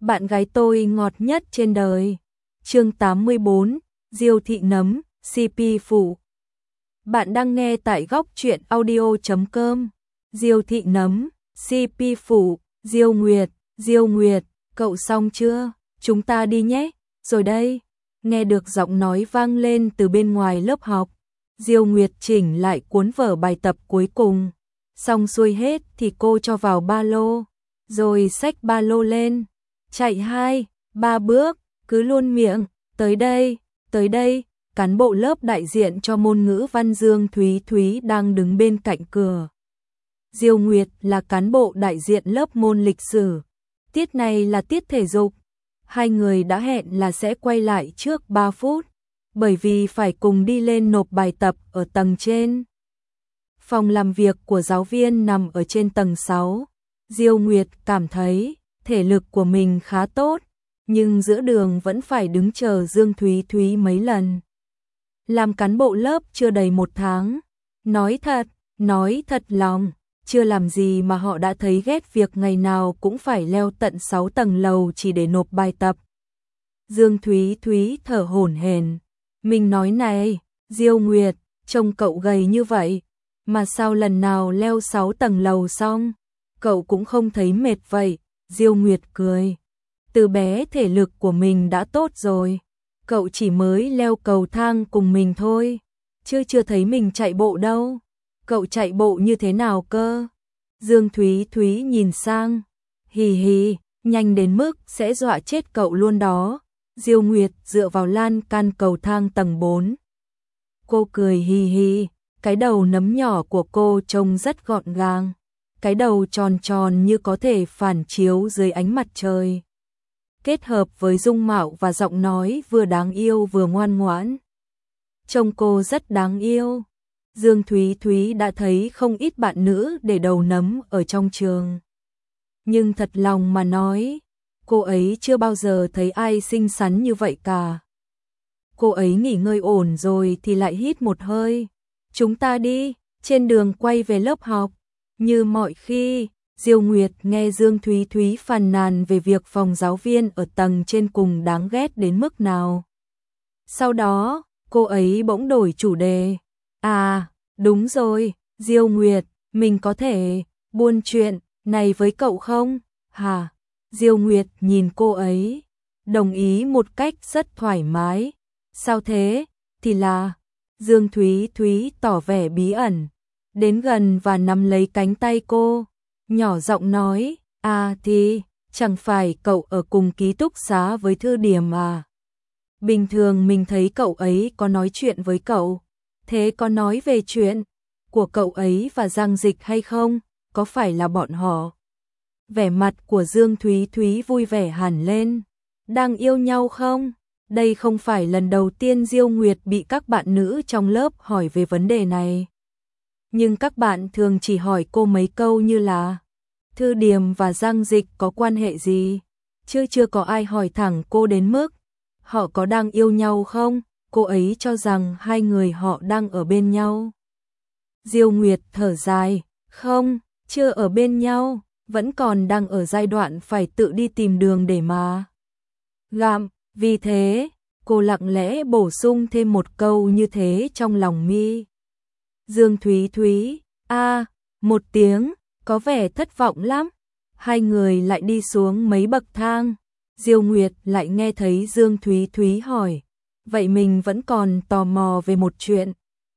bạn gái tôi ngọt nhất trên đời. Chương 84, Diêu thị nấm, CP phụ. Bạn đang nghe tại góc truyện audio.com. Diêu thị nấm, CP phụ, Diêu Nguyệt, cậu xong chưa? Chúng ta đi nhé. Rồi đây. Nghe được giọng nói vang lên từ bên ngoài lớp học. Diêu Nguyệt chỉnh lại cuốn vở bài tập cuối cùng. Xong xuôi hết thì cô cho vào ba lô. Rồi xách ba lô lên. Chạy 2-3 bước, cứ luôn miệng, tới đây, cán bộ lớp đại diện cho môn ngữ văn Dương Thúy Thúy đang đứng bên cạnh cửa. Diêu Nguyệt là cán bộ đại diện lớp môn lịch sử. Tiết này là tiết thể dục. Hai người đã hẹn là sẽ quay lại trước 3 phút, bởi vì phải cùng đi lên nộp bài tập ở tầng trên. Phòng làm việc của giáo viên nằm ở trên tầng 6. Diêu Nguyệt cảm thấy thể lực của mình khá tốt, nhưng giữa đường vẫn phải đứng chờ Dương Thúy Thúy mấy lần. Làm cán bộ lớp chưa đầy 1 tháng, nói thật lòng, chưa làm gì mà họ đã thấy ghét việc ngày nào cũng phải leo tận 6 tầng lầu chỉ để nộp bài tập. Dương Thúy Thúy thở hổn hển, mình nói này, Diêu Nguyệt, trông cậu gầy như vậy, mà sao lần nào leo 6 tầng lầu xong, cậu cũng không thấy mệt vậy. Diêu Nguyệt cười, từ bé thể lực của mình đã tốt rồi, cậu chỉ mới leo cầu thang cùng mình thôi, chưa thấy mình chạy bộ đâu. Cậu chạy bộ như thế nào cơ? Dương Thúy Thúy nhìn sang, hì, nhanh đến mức sẽ dọa chết cậu luôn đó. Diêu Nguyệt dựa vào lan can cầu thang tầng 4. Cô cười hì, cái đầu nấm nhỏ của cô trông rất gọn gàng. Cái đầu tròn tròn như có thể phản chiếu dưới ánh mặt trời. Kết hợp với dung mạo và giọng nói vừa đáng yêu vừa ngoan ngoãn. Trông cô rất đáng yêu. Dương Thúy Thúy đã thấy không ít bạn nữ để đầu nấm ở trong trường. Nhưng thật lòng mà nói, cô ấy chưa bao giờ thấy ai xinh xắn như vậy cả. Cô ấy nghỉ ngơi ổn rồi thì lại hít một hơi. Chúng ta đi, trên đường quay về lớp học. Như mọi khi, Diêu Nguyệt nghe Dương Thúy Thúy phàn nàn về việc phòng giáo viên ở tầng trên cùng đáng ghét đến mức nào. Sau đó, cô ấy bỗng đổi chủ đề. À, đúng rồi, Diêu Nguyệt, mình có thể buôn chuyện này với cậu không? Hả? Diêu Nguyệt nhìn cô ấy, đồng ý một cách rất thoải mái. Sao thế? Thì là, Dương Thúy Thúy tỏ vẻ bí ẩn, đến gần và nắm lấy cánh tay cô, nhỏ giọng nói, à thì, chẳng phải cậu ở cùng ký túc xá với Thư Điểm à? Bình thường mình thấy cậu ấy có nói chuyện với cậu, thế có nói về chuyện của cậu ấy và Giang Dịch hay không? Có phải là bọn họ? Vẻ mặt của Dương Thúy Thúy vui vẻ hẳn lên. Đang yêu nhau không? Đây không phải lần đầu tiên Diêu Nguyệt bị các bạn nữ trong lớp hỏi về vấn đề này. Nhưng các bạn thường chỉ hỏi cô mấy câu như là Thư Điểm và Giang Dịch có quan hệ gì? Chưa có ai hỏi thẳng cô đến mức họ có đang yêu nhau không? Cô ấy cho rằng hai người họ đang ở bên nhau. Diêu Nguyệt thở dài, không, chưa ở bên nhau, vẫn còn đang ở giai đoạn phải tự đi tìm đường để mà gặm. Vì thế, cô lặng lẽ bổ sung thêm một câu như thế trong lòng mi. Dương Thúy Thúy, một tiếng, có vẻ thất vọng lắm. Hai người lại đi xuống mấy bậc thang. Diêu Nguyệt lại nghe thấy Dương Thúy Thúy hỏi, vậy mình vẫn còn tò mò về một chuyện.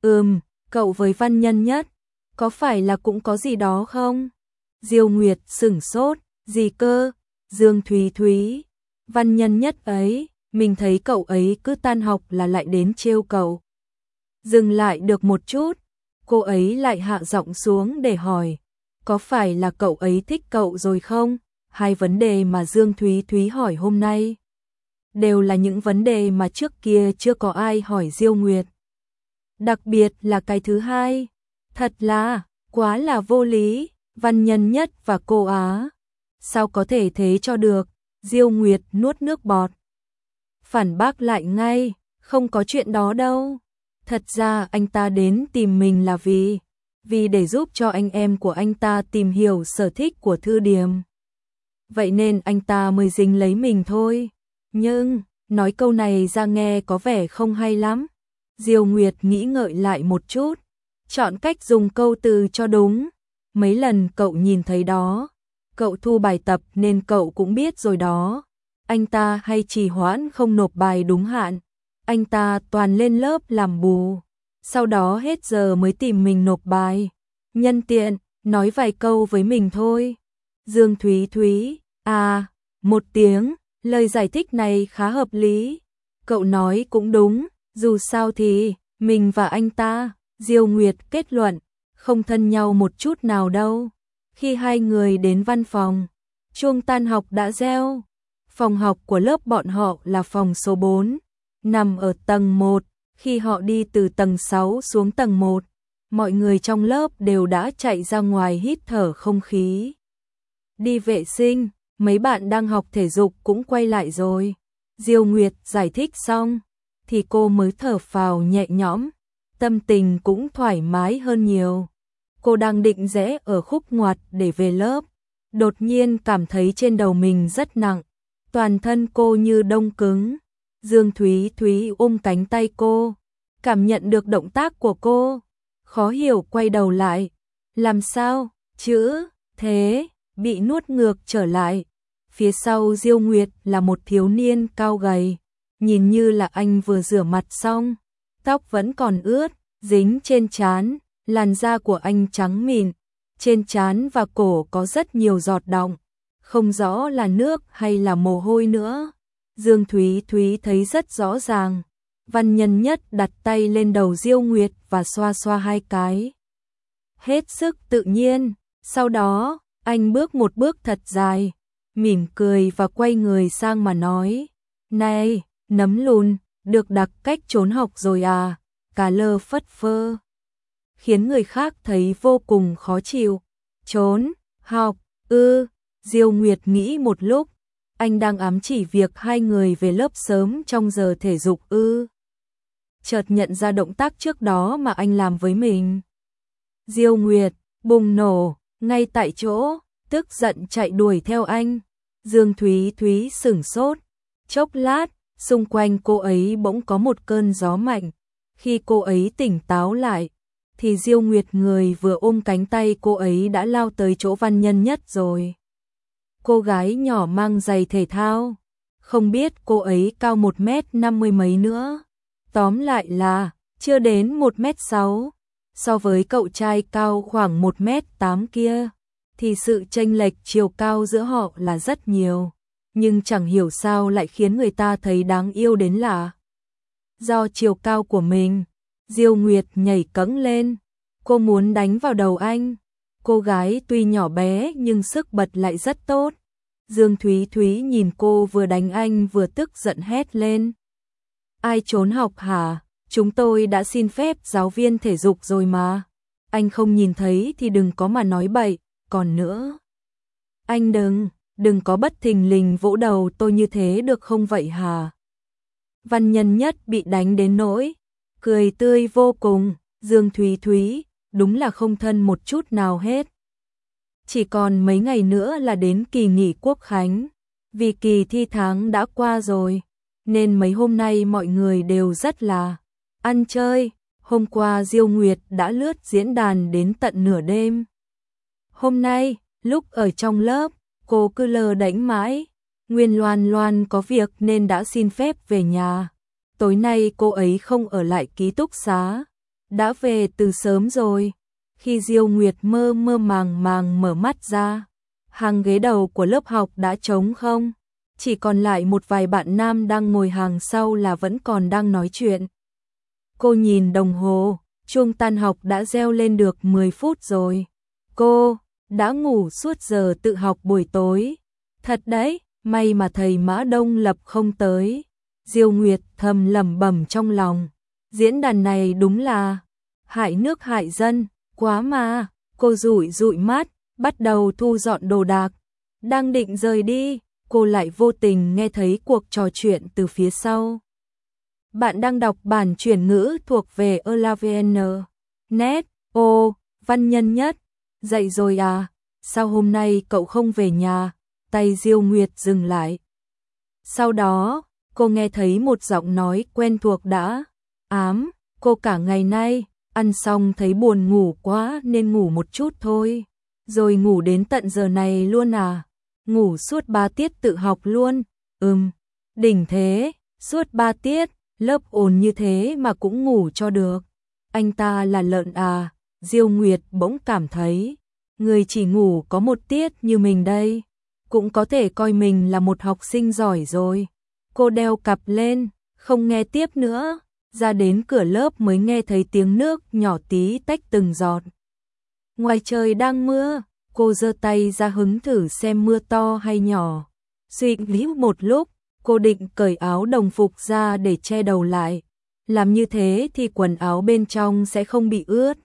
Cậu với Văn Nhân Nhất, có phải là cũng có gì đó không? Diêu Nguyệt sửng sốt, gì cơ? Dương Thúy Thúy, Văn Nhân Nhất ấy, mình thấy cậu ấy cứ tan học là lại đến trêu cậu. Dừng lại được một chút, cô ấy lại hạ giọng xuống để hỏi, có phải là cậu ấy thích cậu rồi không? Hai vấn đề mà Dương Thúy Thúy hỏi hôm nay đều là những vấn đề mà trước kia chưa có ai hỏi Diêu Nguyệt. Đặc biệt là cái thứ hai, thật là quá là vô lý. Văn Nhân Nhất và cô Á, sao có thể thế cho được? Diêu Nguyệt nuốt nước bọt, phản bác lại ngay, không có chuyện đó đâu. Thật ra anh ta đến tìm mình là vì để giúp cho anh em của anh ta tìm hiểu sở thích của Thư Điểm. vậy nên anh ta mới dính lấy mình thôi. Nhưng, nói câu này ra nghe có vẻ không hay lắm. Diêu Nguyệt nghĩ ngợi lại một chút, chọn cách dùng câu từ cho đúng. Mấy lần cậu nhìn thấy đó, cậu thu bài tập nên cậu cũng biết rồi đó. Anh ta hay trì hoãn không nộp bài đúng hạn, anh ta toàn lên lớp làm bù, sau đó hết giờ mới tìm mình nộp bài. Nhân tiện, nói vài câu với mình thôi. Dương Thúy Thúy, à, một tiếng, lời giải thích này khá hợp lý. Cậu nói cũng đúng, dù sao thì, mình và anh ta, Diêu Nguyệt kết luận, không thân nhau một chút nào đâu. Khi hai người đến văn phòng, chuông tan học đã reo. Phòng học của lớp bọn họ là phòng số 4, nằm ở tầng 1. Khi họ đi từ tầng 6 xuống tầng 1, mọi người trong lớp đều đã chạy ra ngoài hít thở không khí. Đi vệ sinh, mấy bạn đang học thể dục cũng quay lại rồi. Diêu Nguyệt giải thích xong, thì cô mới thở phào nhẹ nhõm, tâm tình cũng thoải mái hơn nhiều. Cô đang định rẽ ở khúc ngoặt để về lớp, đột nhiên cảm thấy trên đầu mình rất nặng, toàn thân cô như đông cứng. Dương Thúy Thúy ôm cánh tay cô, cảm nhận được động tác của cô, khó hiểu quay đầu lại. Làm sao, chứ, thế, bị nuốt ngược trở lại. Phía sau Diêu Nguyệt là một thiếu niên cao gầy, nhìn như là anh vừa rửa mặt xong, tóc vẫn còn ướt, dính trên trán, làn da của anh trắng mịn, trên trán và cổ có rất nhiều giọt đọng, không rõ là nước hay là mồ hôi nữa. Dương Thúy Thúy thấy rất rõ ràng. Văn Nhân Nhất đặt tay lên đầu Diêu Nguyệt và xoa xoa hai cái. Hết sức tự nhiên, sau đó, anh bước một bước thật dài, mỉm cười và quay người sang mà nói, này, nấm lùn, được đặc cách trốn học rồi à, cà lơ phất phơ. Khiến người khác thấy vô cùng khó chịu. Trốn, học, Diêu Nguyệt nghĩ một lúc, anh đang ám chỉ việc hai người về lớp sớm trong giờ thể dục chợt nhận ra động tác trước đó mà anh làm với mình. Diêu Nguyệt bùng nổ ngay tại chỗ, tức giận chạy đuổi theo anh. Dương Thúy Thúy sửng sốt, chốc lát, xung quanh cô ấy bỗng có một cơn gió mạnh. Khi cô ấy tỉnh táo lại, thì Diêu Nguyệt người vừa ôm cánh tay cô ấy đã lao tới chỗ Văn Nhân Nhất rồi. Cô gái nhỏ mang giày thể thao, không biết cô ấy cao 1m50 mấy nữa. Tóm lại là, chưa đến 1m6, so với cậu trai cao khoảng 1m8 kia, thì sự chênh lệch chiều cao giữa họ là rất nhiều. Nhưng chẳng hiểu sao lại khiến người ta thấy đáng yêu đến lạ. Do chiều cao của mình, Diêu Nguyệt nhảy cẫng lên, cô muốn đánh vào đầu anh. Cô gái tuy nhỏ bé nhưng sức bật lại rất tốt. Dương Thúy Thúy nhìn cô vừa đánh anh vừa tức giận hét lên. Ai trốn học hả? Chúng tôi đã xin phép giáo viên thể dục rồi mà. Anh không nhìn thấy thì đừng có mà nói bậy. Còn nữa, anh đừng có bất thình lình vỗ đầu tôi như thế được không vậy hả? Văn Nhân Nhất bị đánh đến nỗi cười tươi vô cùng. Dương Thúy Thúy đúng là không thân một chút nào hết. Chỉ còn mấy ngày nữa là đến kỳ nghỉ Quốc khánh. Vì kỳ thi tháng đã qua rồi, nên mấy hôm nay mọi người đều rất là ăn chơi. Hôm qua Diêu Nguyệt đã lướt diễn đàn đến tận nửa đêm. Hôm nay, lúc ở trong lớp, cô cứ lờ đễnh mãi. Nguyên Loan Loan có việc nên đã xin phép về nhà. Tối nay cô ấy không ở lại ký túc xá, đã về từ sớm rồi. Khi Diêu Nguyệt mơ mơ màng màng mở mắt ra, hàng ghế đầu của lớp học đã trống không, chỉ còn lại một vài bạn nam đang ngồi hàng sau là vẫn còn đang nói chuyện. Cô nhìn đồng hồ, chuông tan học đã reo lên được 10 phút rồi. Cô đã ngủ suốt giờ tự học buổi tối. Thật đấy, may mà thầy Mã Đông Lập không tới. Diêu Nguyệt thầm lẩm bẩm trong lòng. Diễn đàn này đúng là hại nước hại dân, quá mà. Cô dụi dụi mắt, bắt đầu thu dọn đồ đạc. Đang định rời đi, cô lại vô tình nghe thấy cuộc trò chuyện từ phía sau. Bạn đang đọc bản chuyển ngữ thuộc về Elavn. Net, Văn Nhân Nhất. Dậy rồi à? Sao hôm nay cậu không về nhà? tay Diêu Nguyệt dừng lại. Sau đó, cô nghe thấy một giọng nói quen thuộc đã ám, cô cả ngày nay, ăn xong thấy buồn ngủ quá nên ngủ một chút thôi. Rồi ngủ đến tận giờ này luôn à? Ngủ suốt 3 tiết tự học luôn? Đỉnh thế, suốt 3 tiết, lớp ồn như thế mà cũng ngủ cho được. Anh ta là lợn à? Diêu Nguyệt bỗng cảm thấy, người chỉ ngủ có 1 tiết như mình đây, cũng có thể coi mình là một học sinh giỏi rồi. Cô đeo cặp lên, không nghe tiếp nữa, ra đến cửa lớp mới nghe thấy tiếng nước nhỏ tí tách từng giọt. Ngoài trời đang mưa, cô giơ tay ra hứng thử xem mưa to hay nhỏ. Suy nghĩ một lúc, cô định cởi áo đồng phục ra để che đầu lại. Làm như thế thì quần áo bên trong sẽ không bị ướt.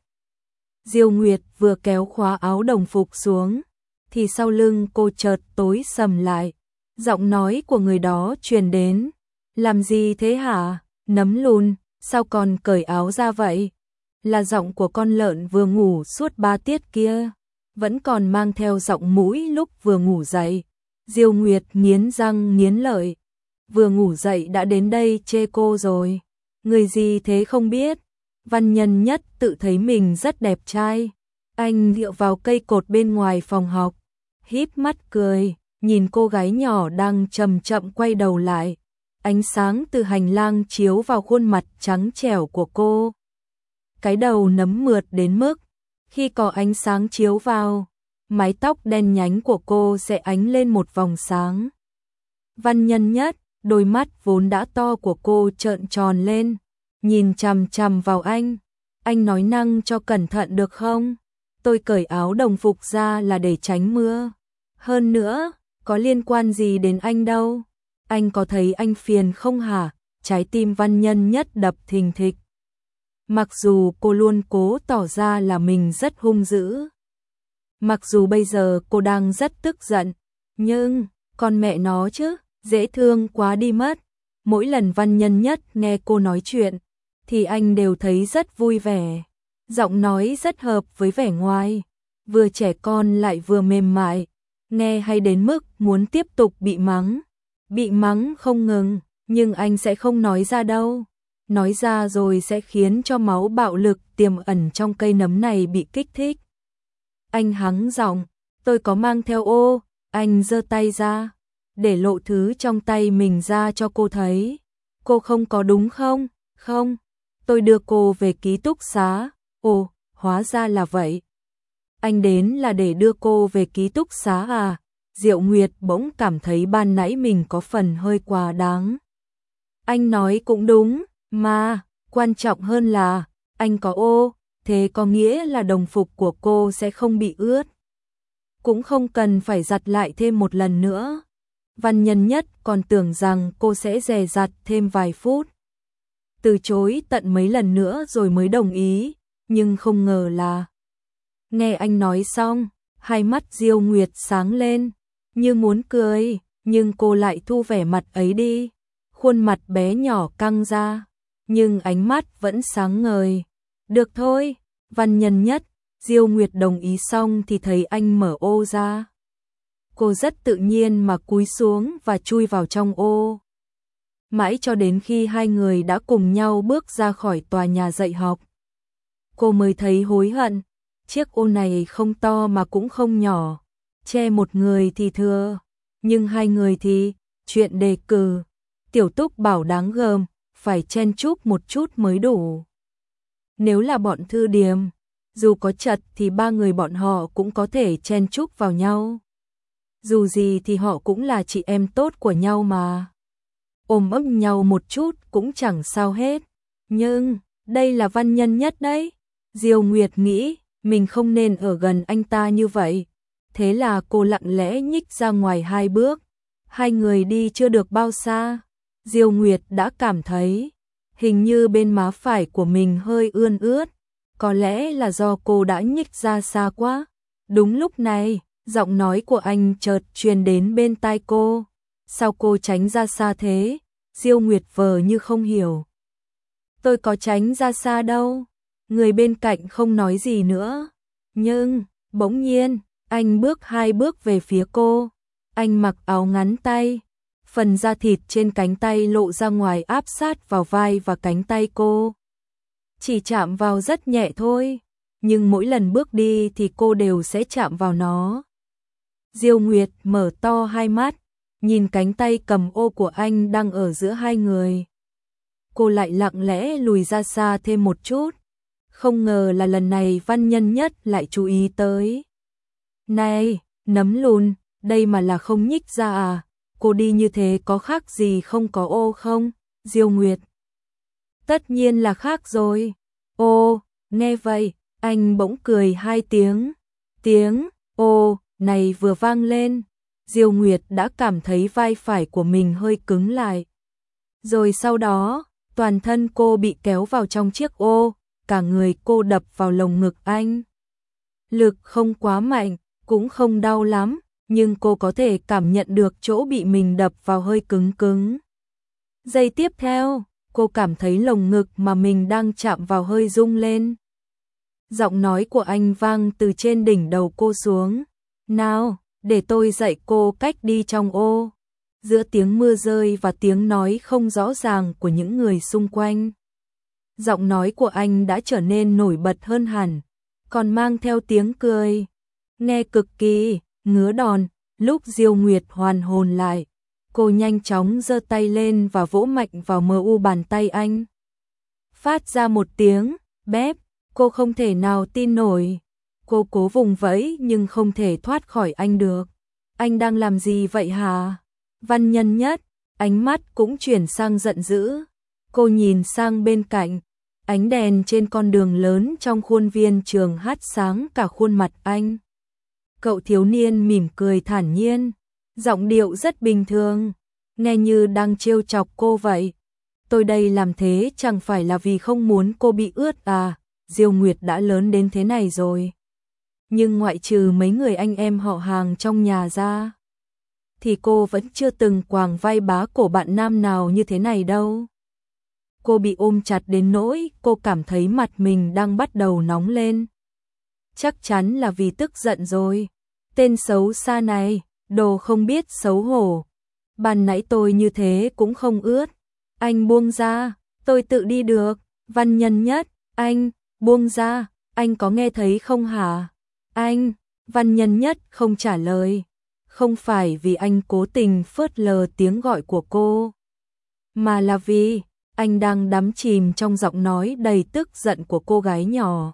Diêu Nguyệt vừa kéo khóa áo đồng phục xuống, thì sau lưng cô chợt tối sầm lại. Giọng nói của người đó truyền đến. Làm gì thế hả? Nấm lùn, sao còn cởi áo ra vậy? Là giọng của con lợn vừa ngủ suốt 3 tiết kia, vẫn còn mang theo giọng mũi lúc vừa ngủ dậy. Diêu Nguyệt nghiến răng nghiến lợi, vừa ngủ dậy đã đến đây chê cô rồi. Người gì thế không biết? Văn Nhân Nhất tự thấy mình rất đẹp trai. Anh dựa vào cây cột bên ngoài phòng học, híp mắt cười, nhìn cô gái nhỏ đang chậm chậm quay đầu lại. Ánh sáng từ hành lang chiếu vào khuôn mặt trắng trẻo của cô. Cái đầu nấm mượt đến mức, khi có ánh sáng chiếu vào, mái tóc đen nhánh của cô sẽ ánh lên một vòng sáng. Văn Nhân Nhất, đôi mắt vốn đã to của cô trợn tròn lên, nhìn chằm chằm vào anh. Anh nói năng cho cẩn thận được không? Tôi cởi áo đồng phục ra là để tránh mưa. Hơn nữa, có liên quan gì đến anh đâu. Anh có thấy anh phiền không hả? Trái tim Văn Nhân Nhất đập thình thịch. Mặc dù cô luôn cố tỏ ra là mình rất hung dữ. Mặc dù bây giờ cô đang rất tức giận. Nhưng, con mẹ nó chứ, dễ thương quá đi mất. Mỗi lần Văn Nhân Nhất nghe cô nói chuyện, thì anh đều thấy rất vui vẻ. Giọng nói rất hợp với vẻ ngoài, vừa trẻ con lại vừa mềm mại, nghe hay đến mức muốn tiếp tục bị mắng. Bị mắng không ngừng, nhưng anh sẽ không nói ra đâu. Nói ra rồi sẽ khiến cho máu bạo lực tiềm ẩn trong cây nấm này bị kích thích. Anh hắng giọng, tôi có mang theo ô. Anh giơ tay ra, để lộ thứ trong tay mình ra cho cô thấy. Cô không có đúng không? Không, tôi đưa cô về ký túc xá. Ồ, hóa ra là vậy. Anh đến là để đưa cô về ký túc xá à? Diệu Nguyệt bỗng cảm thấy ban nãy mình có phần hơi quá đáng. Anh nói cũng đúng, mà, quan trọng hơn là, anh có ô, thế có nghĩa là đồng phục của cô sẽ không bị ướt. Cũng không cần phải giặt lại thêm một lần nữa. Văn Nhân Nhất còn tưởng rằng cô sẽ dè dặt thêm vài phút. Từ chối tận mấy lần nữa rồi mới đồng ý, nhưng không ngờ là... Nghe anh nói xong, hai mắt Diêu Nguyệt sáng lên, như muốn cười, nhưng cô lại thu vẻ mặt ấy đi. Khuôn mặt bé nhỏ căng ra, nhưng ánh mắt vẫn sáng ngời. Được thôi, Văn Nhân Nhất. Diêu Nguyệt đồng ý xong thì thấy anh mở ô ra. Cô rất tự nhiên mà cúi xuống và chui vào trong ô. Mãi cho đến khi hai người đã cùng nhau bước ra khỏi tòa nhà dạy học, cô mới thấy hối hận. Chiếc ô này không to mà cũng không nhỏ, che một người thì thừa, nhưng hai người thì, chuyện đề cử. Tiểu Túc bảo đáng gờm, phải chen chúc một chút mới đủ. Nếu là bọn Thư Điềm, dù có chật thì ba người bọn họ cũng có thể chen chúc vào nhau. Dù gì thì họ cũng là chị em tốt của nhau mà. Ôm ấp nhau một chút cũng chẳng sao hết. Nhưng, đây là Văn Nhân Nhất đấy. Diêu Nguyệt nghĩ, mình không nên ở gần anh ta như vậy. Thế là cô lặng lẽ nhích ra ngoài 2 bước. Hai người đi chưa được bao xa, Diêu Nguyệt đã cảm thấy hình như bên má phải của mình hơi ươn ướt. Có lẽ là do cô đã nhích ra xa quá. Đúng lúc này, giọng nói của anh chợt truyền đến bên tai cô. Sao cô tránh ra xa thế? Diêu Nguyệt vờ như không hiểu. Tôi có tránh ra xa đâu. Người bên cạnh không nói gì nữa. Nhưng, bỗng nhiên, anh bước 2 bước về phía cô. Anh mặc áo ngắn tay, phần da thịt trên cánh tay lộ ra ngoài áp sát vào vai và cánh tay cô. Chỉ chạm vào rất nhẹ thôi, nhưng mỗi lần bước đi thì cô đều sẽ chạm vào nó. Diêu Nguyệt mở to hai mắt, nhìn cánh tay cầm ô của anh đang ở giữa hai người. Cô lại lặng lẽ lùi ra xa thêm một chút. Không ngờ là lần này Văn Nhân Nhất lại chú ý tới. Này, nấm lùn, đây mà là không nhích ra à? Cô đi như thế có khác gì không có ô không? Diêu Nguyệt. Tất nhiên là khác rồi. Ô, nghe vậy, anh bỗng cười hai tiếng. Tiếng ô này vừa vang lên, Diêu Nguyệt đã cảm thấy vai phải của mình hơi cứng lại. Rồi sau đó, toàn thân cô bị kéo vào trong chiếc ô, cả người cô đập vào lồng ngực anh. Lực không quá mạnh, cũng không đau lắm, nhưng cô có thể cảm nhận được chỗ bị mình đập vào hơi cứng cứng. Giây tiếp theo, cô cảm thấy lồng ngực mà mình đang chạm vào hơi rung lên. Giọng nói của anh vang từ trên đỉnh đầu cô xuống. Nào, để tôi dạy cô cách đi trong ô. Giữa tiếng mưa rơi và tiếng nói không rõ ràng của những người xung quanh, giọng nói của anh đã trở nên nổi bật hơn hẳn, còn mang theo tiếng cười. Nghe cực kỳ ngứa đòn. Lúc Diêu Nguyệt hoàn hồn lại, cô nhanh chóng giơ tay lên và vỗ mạnh vào MU bàn tay anh. Phát ra một tiếng bép, cô không thể nào tin nổi. Cô cố vùng vẫy nhưng không thể thoát khỏi anh được. Anh đang làm gì vậy hả? Văn Nhân Nhất, ánh mắt cũng chuyển sang giận dữ. Cô nhìn sang bên cạnh, ánh đèn trên con đường lớn trong khuôn viên trường hát sáng cả khuôn mặt anh. Cậu thiếu niên mỉm cười thản nhiên, giọng điệu rất bình thường, nghe như đang trêu chọc cô vậy. Tôi đây làm thế chẳng phải là vì không muốn cô bị ướt à? Diêu Nguyệt đã lớn đến thế này rồi, nhưng ngoại trừ mấy người anh em họ hàng trong nhà ra, thì cô vẫn chưa từng quàng vai bá cổ bạn nam nào như thế này đâu. Cô bị ôm chặt đến nỗi cô cảm thấy mặt mình đang bắt đầu nóng lên. Chắc chắn là vì tức giận rồi. Tên xấu xa này, đồ không biết xấu hổ. Ban nãy tôi như thế cũng không ướt. Anh buông ra, tôi tự đi được. Văn Nhân Nhất, anh, buông ra, anh có nghe thấy không hả? Anh, Văn Nhân Nhất không trả lời. Không phải vì anh cố tình phớt lờ tiếng gọi của cô, mà là vì anh đang đắm chìm trong giọng nói đầy tức giận của cô gái nhỏ.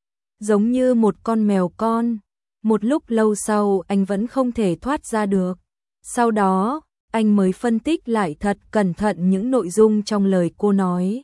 Giống như một con mèo con. Một lúc lâu sau anh vẫn không thể thoát ra được. Sau đó, anh mới phân tích lại thật cẩn thận những nội dung trong lời cô nói.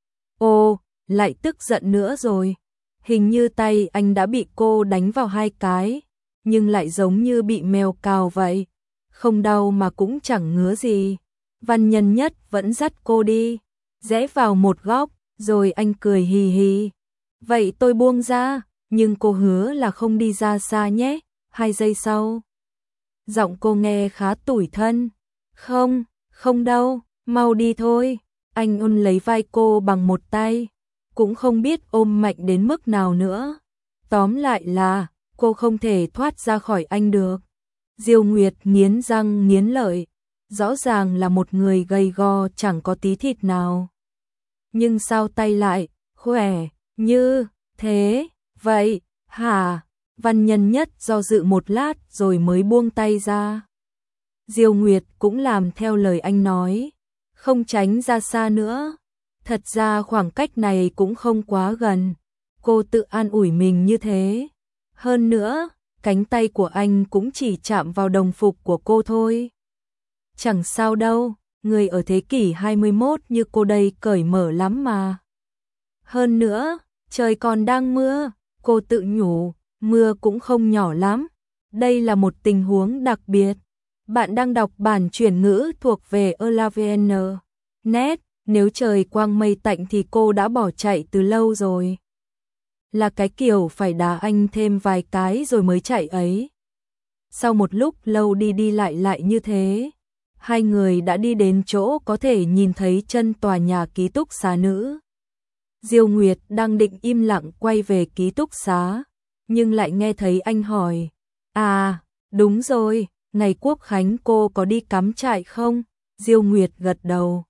Ô, lại tức giận nữa rồi. Hình như tay anh đã bị cô đánh vào hai cái, nhưng lại giống như bị mèo cào vậy. Không đau mà cũng chẳng ngứa gì. Văn Nhân Nhất vẫn dắt cô đi, rẽ vào một góc, rồi anh cười hì hì. Vậy tôi buông ra, nhưng cô hứa là không đi ra xa nhé. 2 giây sau, giọng cô nghe khá tủi thân. Không, không đâu, mau đi thôi. Anh ôm lấy vai cô bằng một tay, cũng không biết ôm mạnh đến mức nào nữa. Tóm lại là, cô không thể thoát ra khỏi anh được. Diêu Nguyệt nghiến răng nghiến lợi, rõ ràng là một người gầy gò chẳng có tí thịt nào. Nhưng sao tay lại khỏe như thế vậy hả? Văn Nhân Nhất do dự một lát rồi mới buông tay ra. Diêu Nguyệt cũng làm theo lời anh nói, không tránh ra xa nữa. Thật ra khoảng cách này cũng không quá gần, cô tự an ủi mình như thế. Hơn nữa, cánh tay của anh cũng chỉ chạm vào đồng phục của cô thôi. Chẳng sao đâu, người ở thế kỷ 21 như cô đây cởi mở lắm mà. Hơn nữa, trời còn đang mưa, cô tự nhủ, mưa cũng không nhỏ lắm. Đây là một tình huống đặc biệt. Bạn đang đọc bản chuyển ngữ thuộc về ELAVN.net, nếu trời quang mây tạnh thì cô đã bỏ chạy từ lâu rồi. Là cái kiểu phải đá anh thêm vài cái rồi mới chạy ấy. Sau một lúc lâu đi đi lại như thế, hai người đã đi đến chỗ có thể nhìn thấy chân tòa nhà ký túc xá nữ. Diêu Nguyệt đang định im lặng quay về ký túc xá, nhưng lại nghe thấy anh hỏi. À, đúng rồi, Ngày Quốc Khánh cô có đi cắm trại không? Diêu Nguyệt gật đầu.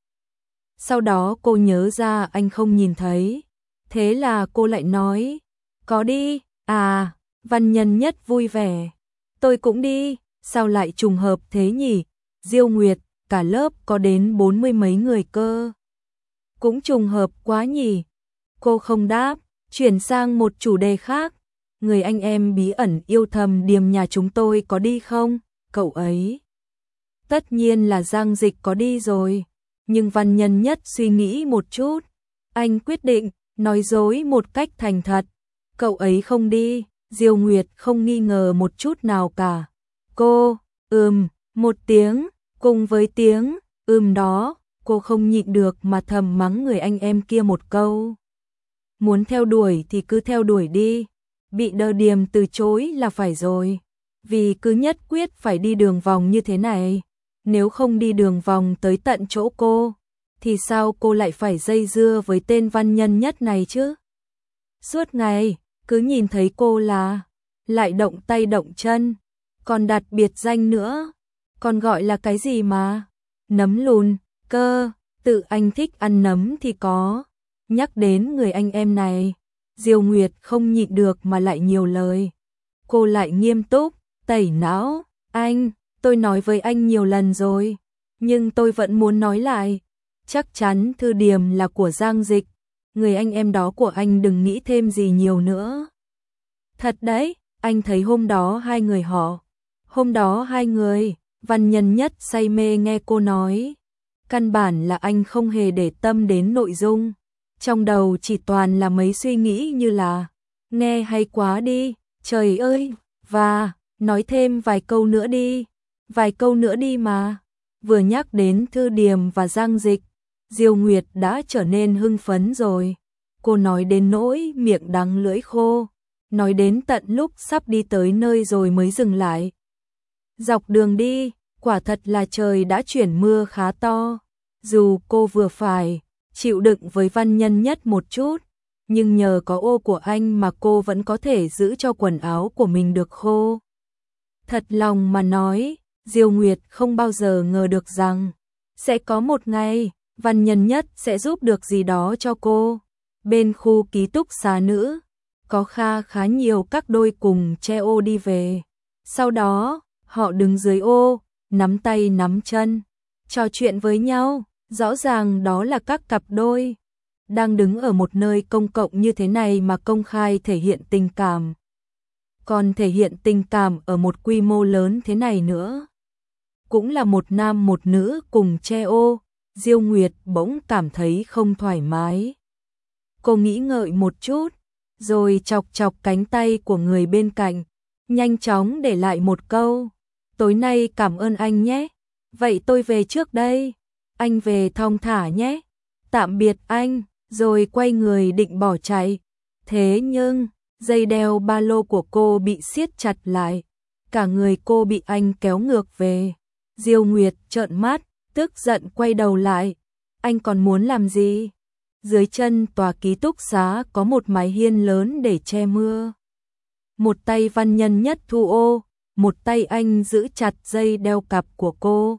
Sau đó cô nhớ ra anh không nhìn thấy. Thế là cô lại nói, có đi, à, Văn Nhân Nhất vui vẻ. Tôi cũng đi, sao lại trùng hợp thế nhỉ? Diêu Nguyệt, cả lớp có đến 40 mấy người cơ. Cũng trùng hợp quá nhỉ? Cô không đáp, chuyển sang một chủ đề khác. Người anh em bí ẩn yêu thầm Điềm nhà chúng tôi có đi không? Cậu ấy. Tất nhiên là Giang Dịch có đi rồi. Nhưng Văn Nhân Nhất suy nghĩ một chút. Anh quyết định, nói dối một cách thành thật. Cậu ấy không đi. Diêu Nguyệt không nghi ngờ một chút nào cả. Cô, một tiếng, cùng với tiếng, đó, cô không nhịn được mà thầm mắng người anh em kia một câu. Muốn theo đuổi thì cứ theo đuổi đi. Bị Đờ Điềm từ chối là phải rồi. Vì cứ nhất quyết phải đi đường vòng như thế này. Nếu không đi đường vòng tới tận chỗ cô, thì sao cô lại phải dây dưa với tên Văn Nhân Nhất này chứ? Suốt ngày, cứ nhìn thấy cô là lại động tay động chân, còn đặt biệt danh nữa, còn gọi là cái gì mà? Nấm lùn, cơ, tự anh thích ăn nấm thì có. Nhắc đến người anh em này, Diêu Nguyệt không nhịn được mà lại nhiều lời. Cô lại nghiêm túc, tẩy não, anh, tôi nói với anh nhiều lần rồi, nhưng tôi vẫn muốn nói lại. Chắc chắn thư Điềm là của Giang Dịch, người anh em đó của anh đừng nghĩ thêm gì nhiều nữa. Thật đấy, anh thấy hôm đó hai người họ. Hôm đó hai người, Văn Nhân Nhất say mê nghe cô nói. Căn bản là anh không hề để tâm đến nội dung. Trong đầu chỉ toàn là mấy suy nghĩ như là, nghe hay quá đi, trời ơi, và, nói thêm vài câu nữa đi. Vài câu nữa đi mà. Vừa nhắc đến Thư Điềm và Giang Dịch, Diêu Nguyệt đã trở nên hưng phấn rồi. Cô nói đến nỗi miệng đắng lưỡi khô, nói đến tận lúc sắp đi tới nơi rồi mới dừng lại. Dọc đường đi, quả thật là trời đã chuyển mưa khá to. Dù cô vừa phải chịu đựng với Văn Nhân Nhất một chút, nhưng nhờ có ô của anh mà cô vẫn có thể giữ cho quần áo của mình được khô. Thật lòng mà nói, Diêu Nguyệt không bao giờ ngờ được rằng sẽ có một ngày Văn Nhân Nhất sẽ giúp được gì đó cho cô. Bên khu ký túc xá nữ, có khá nhiều các đôi cùng che ô đi về. Sau đó, họ đứng dưới ô, nắm tay nắm chân, trò chuyện với nhau. Rõ ràng đó là các cặp đôi đang đứng ở một nơi công cộng như thế này mà công khai thể hiện tình cảm. Còn thể hiện tình cảm ở một quy mô lớn thế này nữa. Cũng là một nam một nữ cùng che ô, Diêu Nguyệt bỗng cảm thấy không thoải mái. Cô nghĩ ngợi một chút, rồi chọc chọc cánh tay của người bên cạnh, nhanh chóng để lại một câu. Tối nay cảm ơn anh nhé, vậy tôi về trước đây. Anh về thong thả nhé. Tạm biệt anh, rồi quay người định bỏ chạy. Thế nhưng, dây đeo ba lô của cô bị siết chặt lại. Cả người cô bị anh kéo ngược về. Diêu Nguyệt trợn mắt, tức giận quay đầu lại. Anh còn muốn làm gì? Dưới chân tòa ký túc xá có một mái hiên lớn để che mưa. Một tay Văn Nhân Nhất thu ô, một tay anh giữ chặt dây đeo cặp của cô.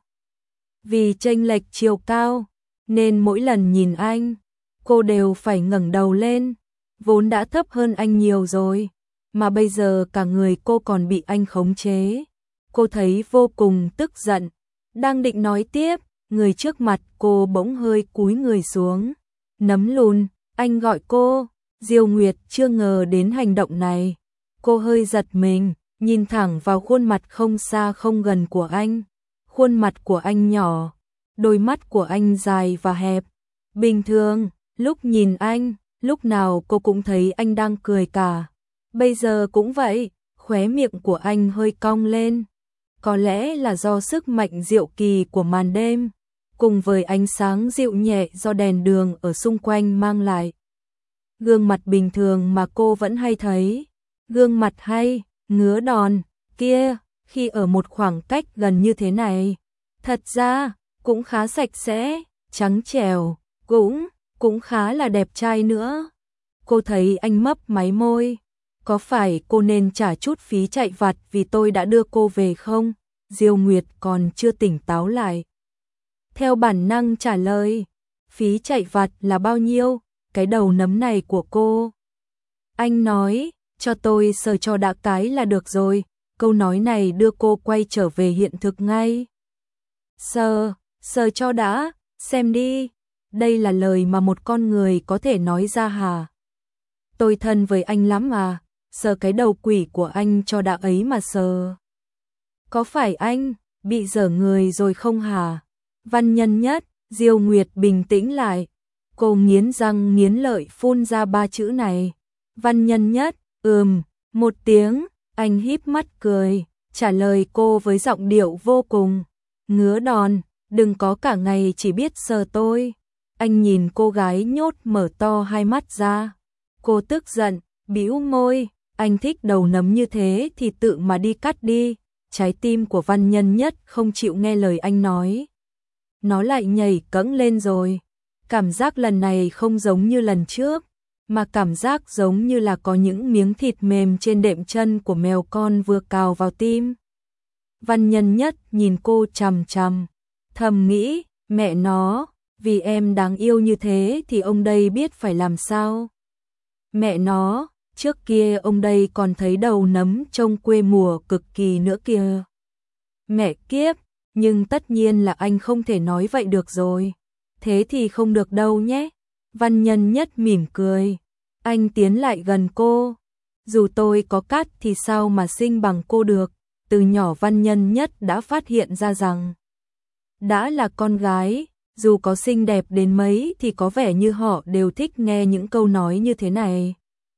Vì chênh lệch chiều cao, nên mỗi lần nhìn anh, cô đều phải ngẩng đầu lên. Vốn đã thấp hơn anh nhiều rồi, mà bây giờ cả người cô còn bị anh khống chế. Cô thấy vô cùng tức giận, đang định nói tiếp, người trước mặt cô bỗng hơi cúi người xuống. Nấm lùn, anh gọi cô. Diêu Nguyệt chưa ngờ đến hành động này. Cô hơi giật mình, nhìn thẳng vào khuôn mặt không xa không gần của anh. Khuôn mặt của anh nhỏ, đôi mắt của anh dài và hẹp. Bình thường, lúc nhìn anh, lúc nào cô cũng thấy anh đang cười cả. Bây giờ cũng vậy, khóe miệng của anh hơi cong lên. Có lẽ là do sức mạnh diệu kỳ của màn đêm, cùng với ánh sáng dịu nhẹ do đèn đường ở xung quanh mang lại. Gương mặt bình thường mà cô vẫn hay thấy, gương mặt hay, ngứa đòn, kia, khi ở một khoảng cách gần như thế này. Thật ra, cũng khá sạch sẽ, trắng trẻo, cũng khá là đẹp trai nữa. Cô thấy anh mấp máy môi. Có phải cô nên trả chút phí chạy vặt vì tôi đã đưa cô về không? Diêu Nguyệt còn chưa tỉnh táo lại. Theo bản năng trả lời, phí chạy vặt là bao nhiêu, cái đầu nấm này của cô. Anh nói, cho tôi sờ cho đã cái là được rồi, câu nói này đưa cô quay trở về hiện thực ngay. Sờ cho đã, xem đi, đây là lời mà một con người có thể nói ra hả? Tôi thân với anh lắm mà, sờ cái đầu quỷ của anh cho đã ấy mà sờ. Có phải anh bị dở người rồi không hả? Văn Nhân Nhất, Diêu Nguyệt bình tĩnh lại. Cô nghiến răng nghiến lợi phun ra 3 chữ này. Văn Nhân Nhất, một tiếng, anh híp mắt cười, trả lời cô với giọng điệu vô cùng ngứa đòn, đừng có cả ngày chỉ biết sờ tôi. Anh nhìn cô gái nhốt mở to hai mắt ra. Cô tức giận, bĩu môi, anh thích đầu nấm như thế thì tự mà đi cắt đi. Trái tim của Văn Nhân Nhất không chịu nghe lời anh nói. Nó lại nhảy cẫng lên rồi. Cảm giác lần này không giống như lần trước, mà cảm giác giống như là có những miếng thịt mềm trên đệm chân của mèo con vừa cào vào tim. Văn Nhân Nhất nhìn cô chằm chằm, thầm nghĩ, mẹ nó, vì em đáng yêu như thế thì ông đây biết phải làm sao. Mẹ nó, trước kia ông đây còn thấy đầu nấm trông quê mùa cực kỳ nữa kìa. Mẹ kiếp, nhưng tất nhiên là anh không thể nói vậy được rồi. Thế thì không được đâu nhé. Văn Nhân Nhất mỉm cười. Anh tiến lại gần cô. Dù tôi có cắt thì sao mà xinh bằng cô được. Từ nhỏ Văn Nhân Nhất đã phát hiện ra rằng đã là con gái, dù có xinh đẹp đến mấy thì có vẻ như họ đều thích nghe những câu nói như thế này.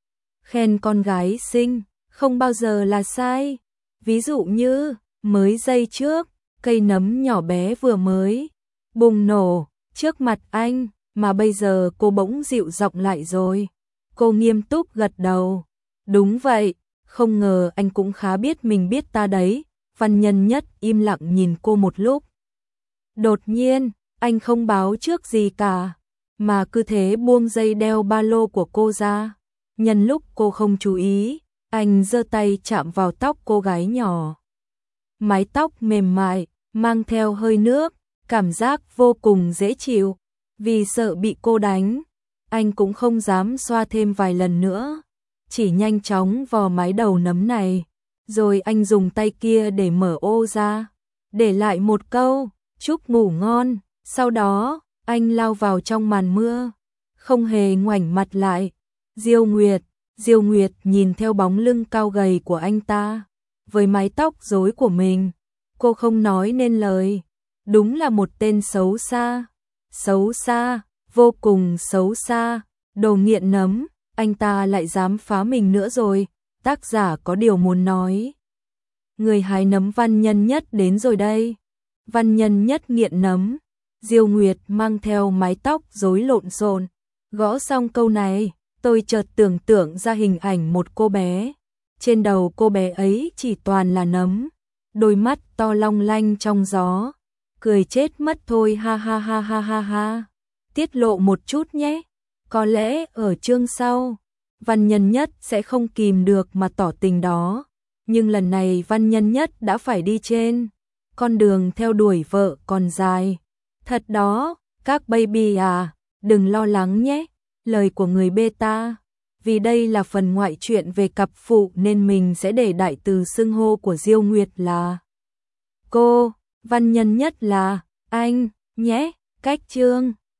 Khen con gái xinh, không bao giờ là sai. Ví dụ như, mới giây trước, cây nấm nhỏ bé vừa mới bùng nổ trước mặt anh, mà bây giờ cô bỗng dịu giọng lại rồi. Cô nghiêm túc gật đầu. Đúng vậy, không ngờ anh cũng khá biết mình biết ta đấy. Văn Nhân Nhất im lặng nhìn cô một lúc. Đột nhiên, anh không báo trước gì cả, mà cứ thế buông dây đeo ba lô của cô ra. Nhân lúc cô không chú ý, anh giơ tay chạm vào tóc cô gái nhỏ. Mái tóc mềm mại, mang theo hơi nước, cảm giác vô cùng dễ chịu. Vì sợ bị cô đánh, anh cũng không dám xoa thêm vài lần nữa, chỉ nhanh chóng vò mái đầu nấm này, rồi anh dùng tay kia để mở ô ra, để lại một câu, chúc ngủ ngon, sau đó, anh lao vào trong màn mưa, không hề ngoảnh mặt lại. Diêu Nguyệt nhìn theo bóng lưng cao gầy của anh ta, với mái tóc rối của mình, cô không nói nên lời, đúng là một tên xấu xa, vô cùng xấu xa, đồ nghiện nấm, anh ta lại dám phá mình nữa rồi, tác giả có điều muốn nói. Người hái nấm Văn Nhân Nhất đến rồi đây. Văn Nhân Nhất nghiện nấm, Diêu Nguyệt mang theo mái tóc rối lộn xộn, gõ xong câu này, tôi chợt tưởng tượng ra hình ảnh một cô bé. Trên đầu cô bé ấy chỉ toàn là nấm, đôi mắt to long lanh trong gió. Cười chết mất thôi, ha ha ha ha ha ha. Tiết lộ một chút nhé, có lẽ ở chương sau, Văn Nhân Nhất sẽ không kìm được mà tỏ tình đó. Nhưng lần này Văn Nhân Nhất đã phải đi trên con đường theo đuổi vợ còn dài. Thật đó, các baby à, đừng lo lắng nhé, lời của người beta. Vì đây là phần ngoại truyện về cặp phụ nên mình sẽ để đại từ xưng hô của Diêu Nguyệt là cô, Văn Nhân Nhất là anh, nhé, cách chương.